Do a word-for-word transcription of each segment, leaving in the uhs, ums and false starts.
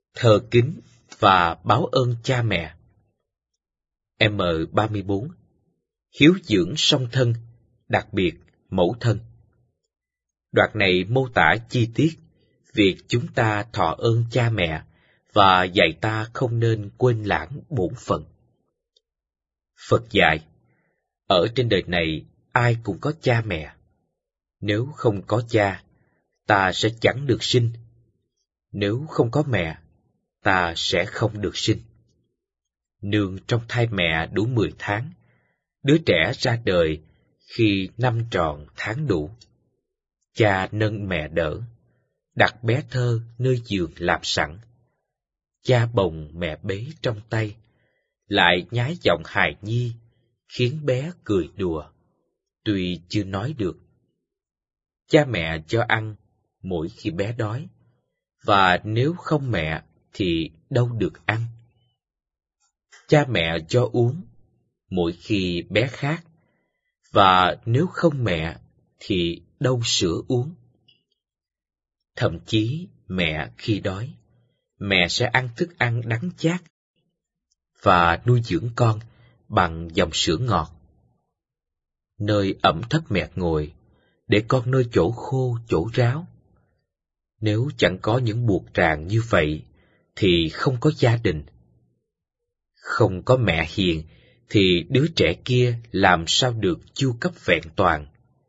Thờ kính và báo ơn cha mẹ. M ba mươi bốn. Hiếu dưỡng song thân, đặc biệt mẫu thân. Đoạn này mô tả chi tiết việc chúng ta thọ ơn cha mẹ và dạy ta không nên quên lãng bổn phận. Phật dạy, ở trên đời này ai cũng có cha mẹ. Nếu không có cha, ta sẽ chẳng được sinh. Nếu không có mẹ, ta sẽ không được sinh. Nương trong thai mẹ đủ mười tháng, đứa trẻ ra đời khi năm tròn tháng đủ. Cha nâng mẹ đỡ, đặt bé thơ nơi giường làm sẵn. Cha bồng mẹ bế trong tay, lại nhái giọng hài nhi, khiến bé cười đùa, tuy chưa nói được. Cha mẹ cho ăn mỗi khi bé đói, và nếu không mẹ thì đâu được ăn. Cha mẹ cho uống mỗi khi bé khát, và nếu không mẹ thì đâu sữa uống. Thậm chí mẹ khi đói, mẹ sẽ ăn thức ăn đắng chát và nuôi dưỡng con bằng dòng sữa ngọt. Nơi ẩm thấp mẹ ngồi, để con nơi chỗ khô chỗ ráo. Nếu chẳng có những buộc ràng như vậy, thì không có gia đình. Không có mẹ hiền, thì đứa trẻ kia làm sao được chu cấp vẹn toàn.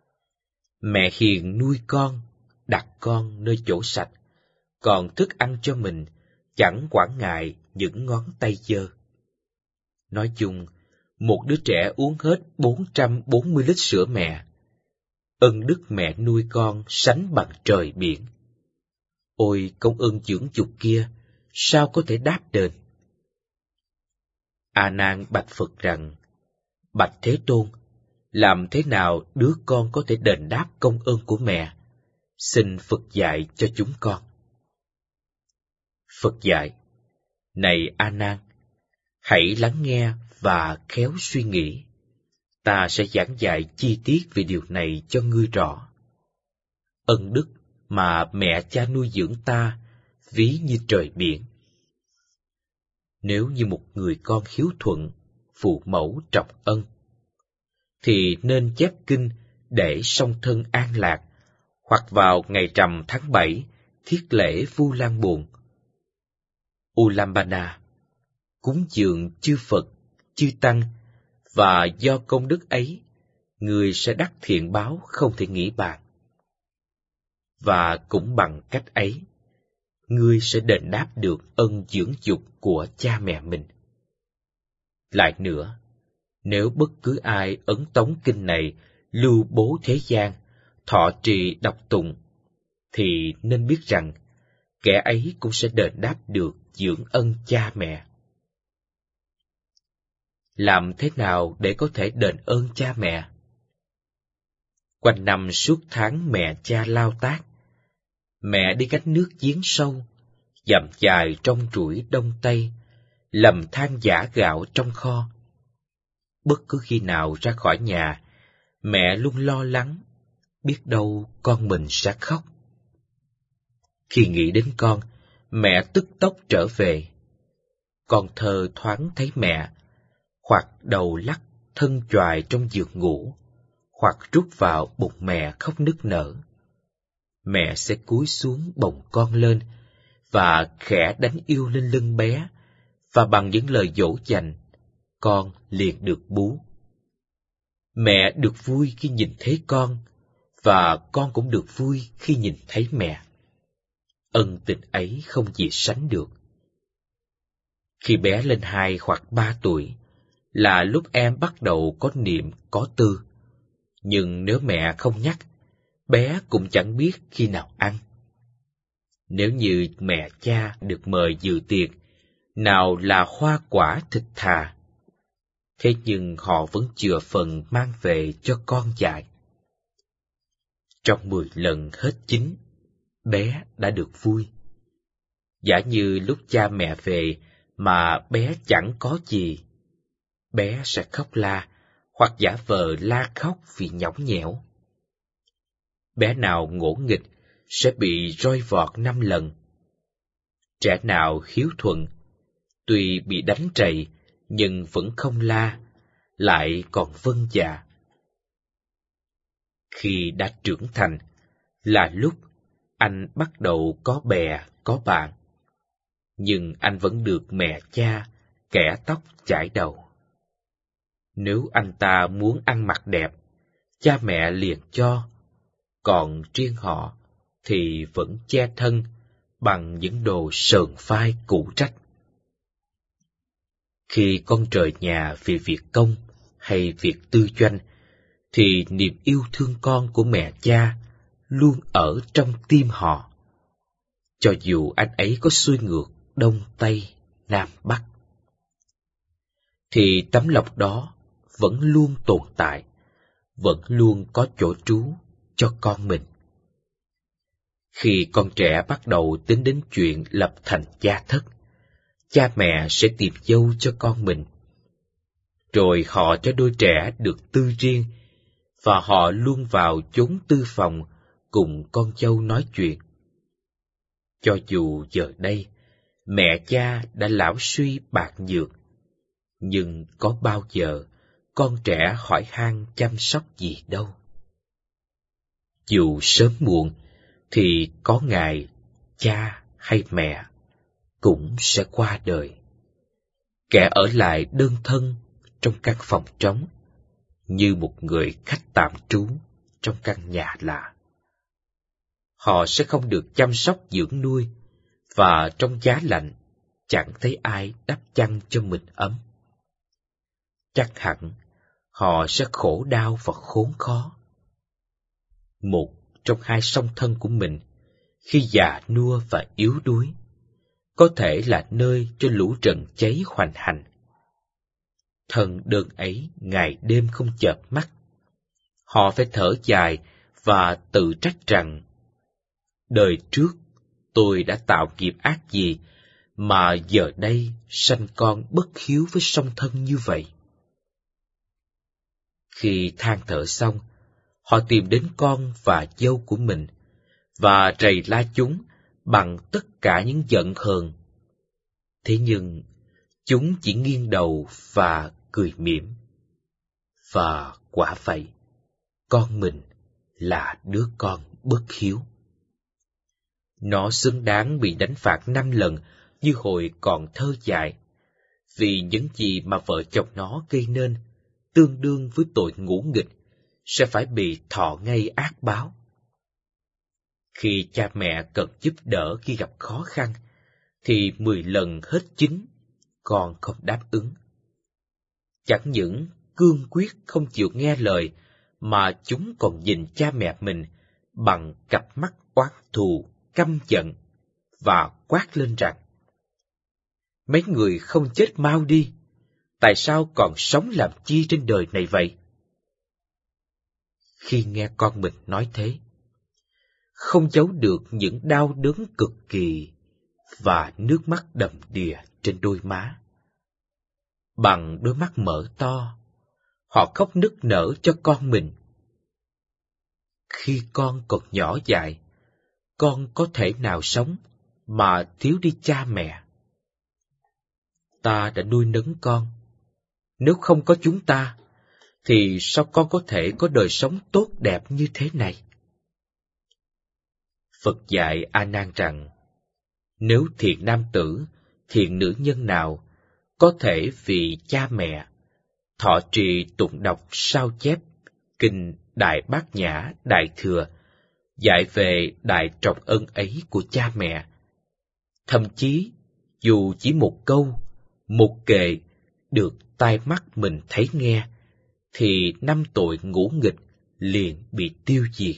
Mẹ hiền nuôi con, đặt con nơi chỗ sạch, còn thức ăn cho mình chẳng quản ngại những ngón tay dơ. Nói chung, một đứa trẻ uống hết bốn trăm bốn mươi lít sữa mẹ. Ân đức mẹ nuôi con sánh bằng trời biển. Ôi công ơn dưỡng dục kia, sao có thể đáp đền? A Nan bạch Phật rằng, bạch Thế Tôn, làm thế nào đứa con có thể đền đáp công ơn của mẹ? Xin Phật dạy cho chúng con. Phật dạy, này A Nan, hãy lắng nghe và khéo suy nghĩ. Ta sẽ giảng dạy chi tiết về điều này cho ngươi rõ. Ân đức mà mẹ cha nuôi dưỡng ta ví như trời biển. Nếu như một người con hiếu thuận, phụ mẫu trọng ân, thì nên chép kinh để song thân an lạc, hoặc vào ngày rằm tháng bảy thiết lễ Vu Lan Buồn, Ulambana, cúng dường chư Phật, chư Tăng, và do công đức ấy, người sẽ đắc thiện báo không thể nghĩ bàn. Và cũng bằng cách ấy, ngươi sẽ đền đáp được ân dưỡng dục của cha mẹ mình. Lại nữa, nếu bất cứ ai ấn tống kinh này lưu bố thế gian, thọ trì đọc tụng, thì nên biết rằng kẻ ấy cũng sẽ đền đáp được dưỡng ân cha mẹ. Làm thế nào để có thể đền ơn cha mẹ? Quanh năm suốt tháng mẹ cha lao tác, mẹ đi gánh nước giếng sâu, dặm dài trong trũi đông tây, lầm than giã gạo trong kho. Bất cứ khi nào ra khỏi nhà, mẹ luôn lo lắng, biết đâu con mình sẽ khóc. Khi nghĩ đến con, mẹ tức tốc trở về. Con thơ thoáng thấy mẹ, hoặc đầu lắc thân choài trong giường ngủ, hoặc rút vào bụng mẹ khóc nức nở. Mẹ sẽ cúi xuống bồng con lên, và khẽ đánh yêu lên lưng bé, và bằng những lời dỗ dành, con liền được bú. Mẹ được vui khi nhìn thấy con, và con cũng được vui khi nhìn thấy mẹ. Ân tình ấy không gì sánh được. Khi bé lên hai hoặc ba tuổi, là lúc em bắt đầu có niệm có tư. Nhưng nếu mẹ không nhắc, bé cũng chẳng biết khi nào ăn. Nếu như mẹ cha được mời dự tiệc, nào là hoa quả thịt thà, thế nhưng họ vẫn chừa phần mang về cho con dại. Trong mười lần hết chín, bé đã được vui. Giả như lúc cha mẹ về mà bé chẳng có gì, bé sẽ khóc la, hoặc giả vờ la khóc vì nhõng nhẽo. Bé nào ngỗ nghịch sẽ bị roi vọt năm lần. Trẻ nào hiếu thuận, tuy bị đánh trầy, nhưng vẫn không la, lại còn vâng dạ. Khi đã trưởng thành, là lúc anh bắt đầu có bè, có bạn. Nhưng anh vẫn được mẹ cha kẻ tóc chải đầu. Nếu anh ta muốn ăn mặc đẹp, cha mẹ liền cho, còn riêng họ thì vẫn che thân bằng những đồ sờn phai cũ rách. Khi con rời nhà vì việc công hay việc tư doanh, thì niềm yêu thương con của mẹ cha luôn ở trong tim họ, cho dù anh ấy có xuôi ngược Đông Tây Nam Bắc. Thì tấm lòng đó vẫn luôn tồn tại, vẫn luôn có chỗ trú cho con mình. Khi con trẻ bắt đầu tính đến chuyện lập thành gia thất, cha mẹ sẽ tìm dâu cho con mình. Rồi họ cho đôi trẻ được tư riêng, và họ luôn vào chốn tư phòng cùng con dâu nói chuyện. Cho dù giờ đây, mẹ cha đã lão suy bạc nhược, nhưng có bao giờ con trẻ hỏi han chăm sóc gì đâu. Dù sớm muộn, thì có ngày cha hay mẹ cũng sẽ qua đời. Kẻ ở lại đơn thân trong căn phòng trống, như một người khách tạm trú trong căn nhà lạ. Họ sẽ không được chăm sóc dưỡng nuôi, và trong giá lạnh chẳng thấy ai đắp chăn cho mình ấm. Chắc hẳn họ sẽ khổ đau và khốn khó. Một trong hai song thân của mình, khi già nua và yếu đuối, có thể là nơi cho lũ trần cháy hoành hành. Thân đơn ấy ngày đêm không chợp mắt. Họ phải thở dài và tự trách rằng, đời trước tôi đã tạo nghiệp ác gì mà giờ đây sanh con bất hiếu với song thân như vậy. Khi than thở xong, họ tìm đến con và dâu của mình, và rầy la chúng bằng tất cả những giận hờn. Thế nhưng, chúng chỉ nghiêng đầu và cười mỉm. Và quả vậy, con mình là đứa con bất hiếu. Nó xứng đáng bị đánh phạt năm lần như hồi còn thơ dại, vì những gì mà vợ chồng nó gây nên, tương đương với tội ngũ nghịch, sẽ phải bị thọ ngay ác báo. Khi cha mẹ cần giúp đỡ khi gặp khó khăn, thì mười lần hết chín, con không đáp ứng. Chẳng những cương quyết không chịu nghe lời, mà chúng còn nhìn cha mẹ mình bằng cặp mắt oán thù, căm giận, và quát lên rằng, mấy người không chết mau đi, tại sao còn sống làm chi trên đời này vậy? Khi nghe con mình nói thế, không giấu được những đau đớn cực kỳ và nước mắt đầm đìa trên đôi má. Bằng đôi mắt mở to, họ khóc nức nở cho con mình. Khi con còn nhỏ dại, con có thể nào sống mà thiếu đi cha mẹ? Ta đã nuôi nấng con. Nếu không có chúng ta, thì sao con có thể có đời sống tốt đẹp như thế này? Phật dạy A Nan rằng, nếu thiện nam tử, thiện nữ nhân nào có thể vì cha mẹ thọ trì tụng đọc sao chép kinh Đại Bát Nhã Đại Thừa, dạy về đại trọng ân ấy của cha mẹ, thậm chí dù chỉ một câu, một kệ được tai mắt mình thấy nghe, thì năm tội ngũ nghịch liền bị tiêu diệt.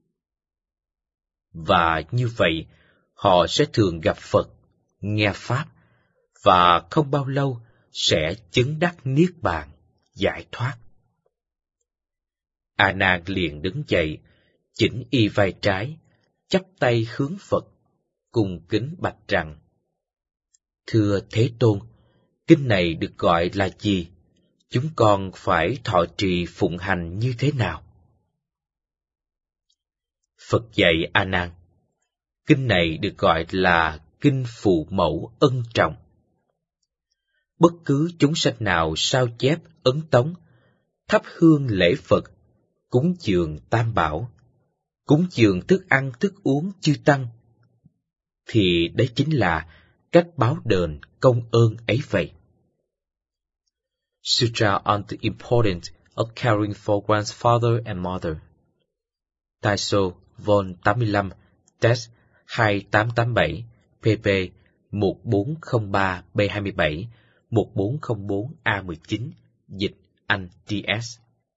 Và như vậy, họ sẽ thường gặp Phật, nghe Pháp, và không bao lâu sẽ chứng đắc Niết Bàn, giải thoát. A Nan liền đứng dậy, chỉnh y vai trái, chắp tay hướng Phật, cung kính bạch rằng, thưa Thế Tôn, kinh này được gọi là gì? Chúng con phải thọ trì phụng hành như thế nào? Phật dạy A Nan, kinh này được gọi là kinh phụ mẫu ân trọng. Bất cứ chúng sanh nào sao chép, ấn tống, thắp hương lễ Phật, cúng dường Tam Bảo, cúng dường thức ăn thức uống chư Tăng, thì đấy chính là cách báo đền công ơn ấy vậy. Sutra on the Importance of Caring for Grandfather and Mother. Taiso, Vol tám mươi lăm, Text hai tám tám bảy, pp một bốn không ba B hai mươi bảy, một bốn không bốn A mười chín, dịch Anh D S.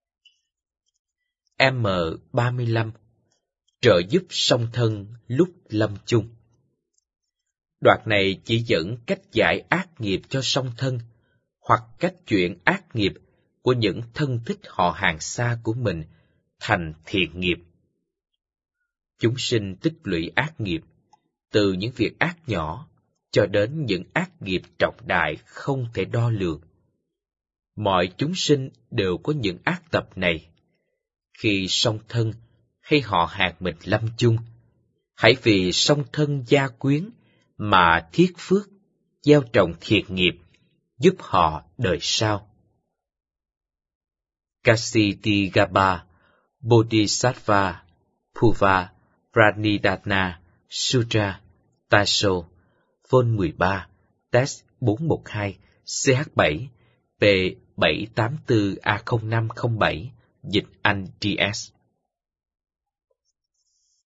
M ba mươi lăm. Trợ giúp song thân lúc lâm chung. Đoạn này chỉ dẫn cách giải ác nghiệp cho song thân, hoặc cách chuyển ác nghiệp của những thân thích họ hàng xa của mình thành thiện nghiệp. Chúng sinh tích lũy ác nghiệp, từ những việc ác nhỏ cho đến những ác nghiệp trọng đại không thể đo lường. Mọi chúng sinh đều có những ác tập này. Khi song thân hay họ hàng mình lâm chung, hãy vì song thân gia quyến mà thiết phước, gieo trồng thiện nghiệp, giúp họ đời sau. Kasitigaba Bodhisattva Phuva Pranidhana Sutra Taiso, Vol mười ba, Text bốn một hai, C H bảy, P bảy tám tư A không năm không bảy, dịch Anh D S.